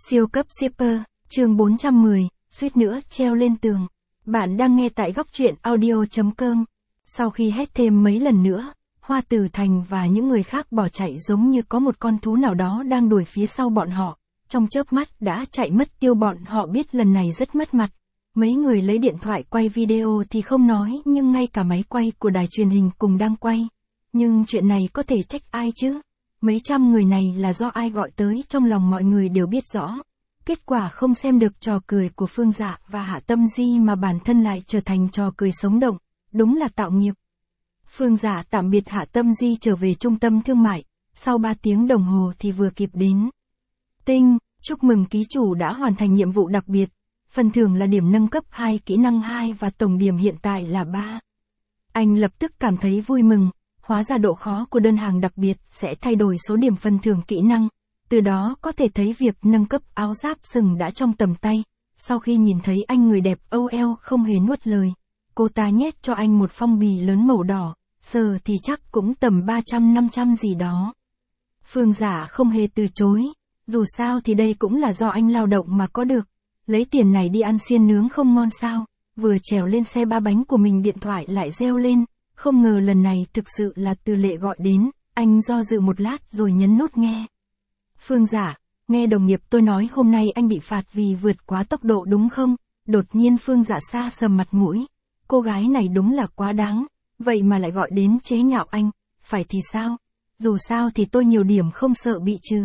Siêu cấp shipper, chương 410, suýt nữa treo lên tường. Bạn đang nghe tại góc truyện audio.com. Sau khi hét thêm mấy lần nữa, Hoa Tử Thành và những người khác bỏ chạy giống như có một con thú nào đó đang đuổi phía sau bọn họ. Trong chớp mắt đã chạy mất tiêu, bọn họ biết lần này rất mất mặt. Mấy người lấy điện thoại quay video thì không nói, nhưng ngay cả máy quay của đài truyền hình cùng đang quay. Nhưng chuyện này có thể trách ai chứ? Mấy trăm người này là do ai gọi tới, trong lòng mọi người đều biết rõ. Kết quả không xem được trò cười của Phương Dạ và Hạ Tâm Di mà bản thân lại trở thành trò cười sống động, đúng là tạo nghiệp. Phương Dạ tạm biệt Hạ Tâm Di trở về trung tâm thương mại, sau 3 tiếng đồng hồ thì vừa kịp đến. Tinh, chúc mừng ký chủ đã hoàn thành nhiệm vụ đặc biệt, phần thưởng là điểm nâng cấp 2 kỹ năng 2 và tổng điểm hiện tại là 3. Anh lập tức cảm thấy vui mừng. Hóa ra độ khó của đơn hàng đặc biệt sẽ thay đổi số điểm phần thưởng kỹ năng, từ đó có thể thấy việc nâng cấp áo giáp sừng đã trong tầm tay. Sau khi nhìn thấy anh người đẹp OL không hề nuốt lời, cô ta nhét cho anh một phong bì lớn màu đỏ, sờ thì chắc cũng tầm 300-500 gì đó. Phương Dạ không hề từ chối, dù sao thì đây cũng là do anh lao động mà có được, lấy tiền này đi ăn xiên nướng không ngon sao. Vừa trèo lên xe 3 bánh của mình điện thoại lại reo lên. Không ngờ lần này thực sự là Từ Lệ gọi đến, anh do dự một lát rồi nhấn nút nghe. Phương Dạ, nghe đồng nghiệp tôi nói hôm nay anh bị phạt vì vượt quá tốc độ đúng không? Đột nhiên Phương Dạ xa sầm mặt mũi. Cô gái này đúng là quá đáng, vậy mà lại gọi đến chế nhạo anh, phải thì sao? Dù sao thì tôi nhiều điểm không sợ bị trừ.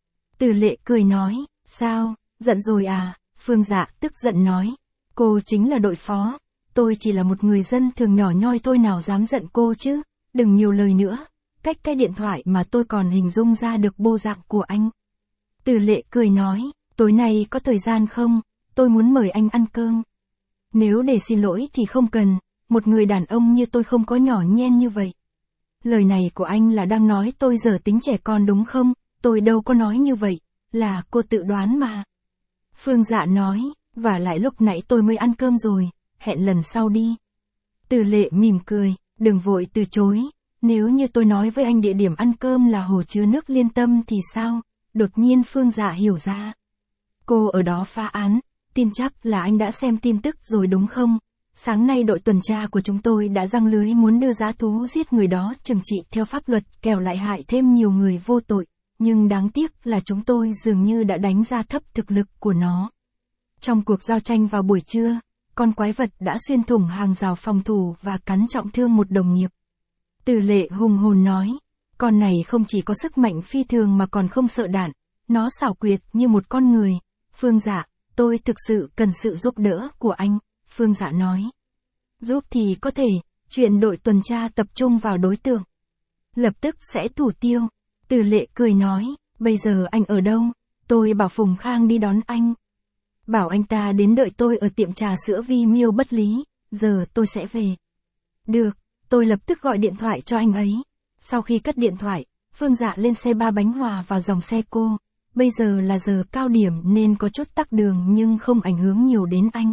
Từ Lệ cười nói, sao, giận rồi à? Phương Dạ tức giận nói, cô chính là đội phó. Tôi chỉ là một người dân thường nhỏ nhoi, tôi nào dám giận cô chứ, đừng nhiều lời nữa, cách cái điện thoại mà tôi còn hình dung ra được bộ dạng của anh. Từ Lệ cười nói, tối nay có thời gian không, tôi muốn mời anh ăn cơm. Nếu để xin lỗi thì không cần, một người đàn ông như tôi không có nhỏ nhen như vậy. Lời này của anh là đang nói tôi giờ tính trẻ con đúng không? Tôi đâu có nói như vậy, là cô tự đoán mà. Phương Dạ nói, và lại lúc nãy tôi mới ăn cơm rồi. Hẹn lần sau đi. Từ Lệ mỉm cười, đừng vội từ chối, nếu như tôi nói với anh địa điểm ăn cơm là hồ chứa nước Liên Tâm thì sao? Đột nhiên Phương Dạ hiểu ra. Cô ở đó phá án, tin chắc là anh đã xem tin tức rồi đúng không? Sáng nay đội tuần tra của chúng tôi đã giăng lưới muốn đưa dã thú giết người đó trừng trị theo pháp luật, kẻo lại hại thêm nhiều người vô tội, nhưng đáng tiếc là chúng tôi dường như đã đánh giá thấp thực lực của nó. Trong cuộc giao tranh vào buổi trưa, con quái vật đã xuyên thủng hàng rào phòng thủ và cắn trọng thương một đồng nghiệp. Từ Lệ hùng hồn nói, con này không chỉ có sức mạnh phi thường mà còn không sợ đạn, nó xảo quyệt như một con người. Phương Dạ, tôi thực sự cần sự giúp đỡ của anh, Phương Dạ nói. Giúp thì có thể, chuyện đội tuần tra tập trung vào đối tượng. Lập tức sẽ thủ tiêu. Từ Lệ cười nói, bây giờ anh ở đâu? Tôi bảo Phùng Khang đi đón anh. Bảo anh ta đến đợi tôi ở tiệm trà sữa Vi Miêu Bất Lý, giờ tôi sẽ về. Được, tôi lập tức gọi điện thoại cho anh ấy. Sau khi cất điện thoại, Phương Dạ lên xe 3 bánh hòa vào dòng xe cô. Bây giờ là giờ cao điểm nên có chút tắc đường nhưng không ảnh hưởng nhiều đến anh.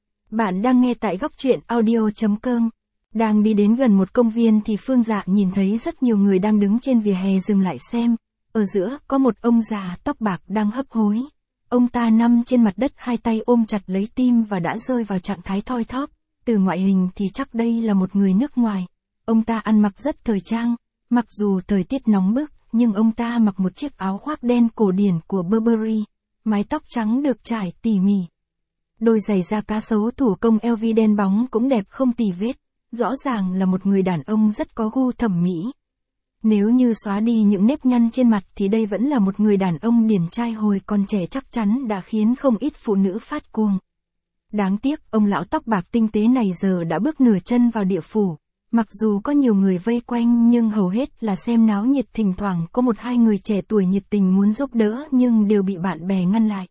Bạn đang nghe tại góc truyện audio.com. Đang đi đến gần một công viên thì Phương Dạ nhìn thấy rất nhiều người đang đứng trên vỉa hè dừng lại xem. Ở giữa có một ông già tóc bạc đang hấp hối. Ông ta nằm trên mặt đất, hai tay ôm chặt lấy tim và đã rơi vào trạng thái thoi thóp. Từ ngoại hình thì chắc đây là một người nước ngoài. Ông ta ăn mặc rất thời trang, mặc dù thời tiết nóng bức, nhưng ông ta mặc một chiếc áo khoác đen cổ điển của Burberry, mái tóc trắng được trải tỉ mỉ. Đôi giày da cá sấu thủ công LV đen bóng cũng đẹp không tì vết, rõ ràng là một người đàn ông rất có gu thẩm mỹ. Nếu như xóa đi những nếp nhăn trên mặt thì đây vẫn là một người đàn ông điển trai hồi còn trẻ, chắc chắn đã khiến không ít phụ nữ phát cuồng. Đáng tiếc ông lão tóc bạc tinh tế này giờ đã bước nửa chân vào địa phủ. Mặc dù có nhiều người vây quanh nhưng hầu hết là xem náo nhiệt, thỉnh thoảng có 1-2 người trẻ tuổi nhiệt tình muốn giúp đỡ nhưng đều bị bạn bè ngăn lại.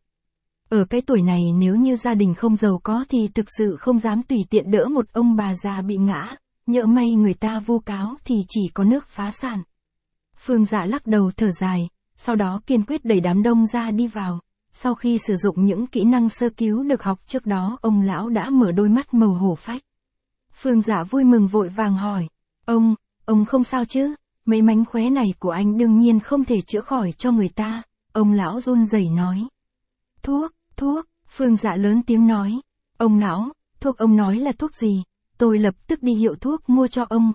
Ở cái tuổi này nếu như gia đình không giàu có thì thực sự không dám tùy tiện đỡ một ông bà già bị ngã. Nhỡ may người ta vu cáo thì chỉ có nước phá sản. Phương Dạ lắc đầu thở dài, sau đó kiên quyết đẩy đám đông ra đi vào. Sau khi sử dụng những kỹ năng sơ cứu được học trước đó, ông lão đã mở đôi mắt màu hổ phách. Phương Dạ vui mừng vội vàng hỏi, ông không sao chứ? Mấy mánh khóe này của anh đương nhiên không thể chữa khỏi cho người ta. Ông lão run rẩy nói. thuốc, Phương Dạ lớn tiếng nói. Ông lão, thuốc ông nói là thuốc gì? Tôi lập tức đi hiệu thuốc mua cho ông,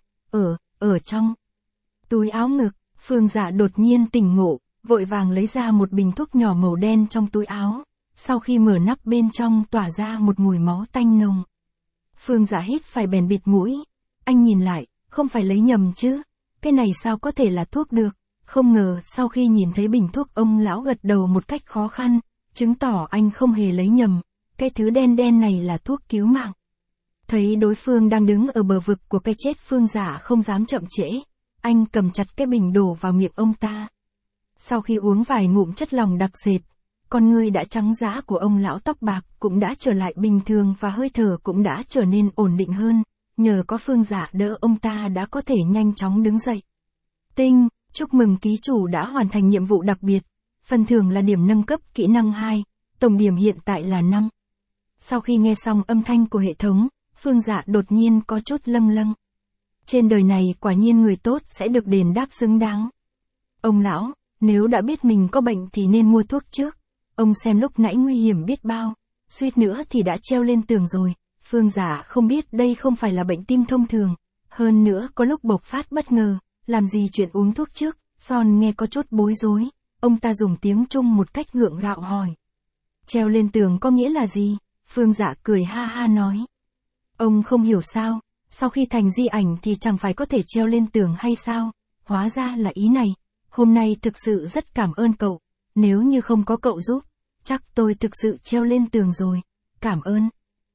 ở trong túi áo ngực. Phương Dạ đột nhiên tỉnh ngộ, vội vàng lấy ra một bình thuốc nhỏ màu đen trong túi áo. Sau khi mở nắp bên trong tỏa ra một mùi máu tanh nồng. Phương Dạ hít phải bèn bịt mũi. Anh nhìn lại, không phải lấy nhầm chứ? Cái này sao có thể là thuốc được? Không ngờ sau khi nhìn thấy bình thuốc ông lão gật đầu một cách khó khăn, chứng tỏ anh không hề lấy nhầm. Cái thứ đen đen này là thuốc cứu mạng. Thấy đối phương đang đứng ở bờ vực của cái chết, Phương Dạ không dám chậm trễ. Anh cầm chặt cái bình đổ vào miệng ông ta. Sau khi uống vài ngụm chất lỏng đặc sệt, con người đã trắng dã của ông lão tóc bạc cũng đã trở lại bình thường và hơi thở cũng đã trở nên ổn định hơn. Nhờ có Phương Dạ đỡ, ông ta đã có thể nhanh chóng đứng dậy. Tinh, chúc mừng ký chủ đã hoàn thành nhiệm vụ đặc biệt. Phần thưởng là điểm nâng cấp kỹ năng 2, tổng điểm hiện tại là 5. Sau khi nghe xong âm thanh của hệ thống, Phương Dạ đột nhiên có chút lâng lâng. Trên đời này quả nhiên người tốt sẽ được đền đáp xứng đáng. Ông lão, nếu đã biết mình có bệnh thì nên mua thuốc trước. Ông xem lúc nãy nguy hiểm biết bao, suýt nữa thì đã treo lên tường rồi. Phương Dạ không biết đây không phải là bệnh tim thông thường. Hơn nữa có lúc bộc phát bất ngờ, làm gì chuyện uống thuốc trước. Son nghe có chút bối rối. Ông ta dùng tiếng Trung một cách gượng gạo hỏi. Treo lên tường có nghĩa là gì? Phương Dạ cười ha ha nói. Ông không hiểu sao, sau khi thành di ảnh thì chẳng phải có thể treo lên tường hay sao? Hóa ra là ý này. Hôm nay thực sự rất cảm ơn cậu. Nếu như không có cậu giúp, chắc tôi thực sự treo lên tường rồi. Cảm ơn.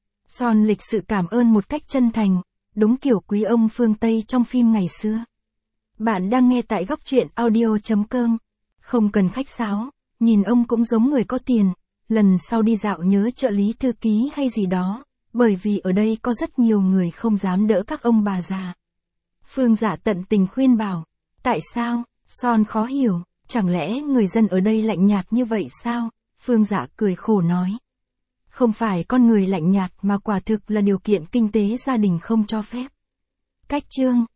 Son lịch sự cảm ơn một cách chân thành, đúng kiểu quý ông phương Tây trong phim ngày xưa. Bạn đang nghe tại góc truyện audio.com. Không cần khách sáo, nhìn ông cũng giống người có tiền. Lần sau đi dạo nhớ trợ lý thư ký hay gì đó, bởi vì ở đây có rất nhiều người không dám đỡ các ông bà già. Phương Dạ tận tình khuyên bảo. Tại sao? Son khó hiểu, chẳng lẽ người dân ở đây lạnh nhạt như vậy sao? Phương Dạ cười khổ nói. Không phải con người lạnh nhạt mà quả thực là điều kiện kinh tế gia đình không cho phép. Cách chương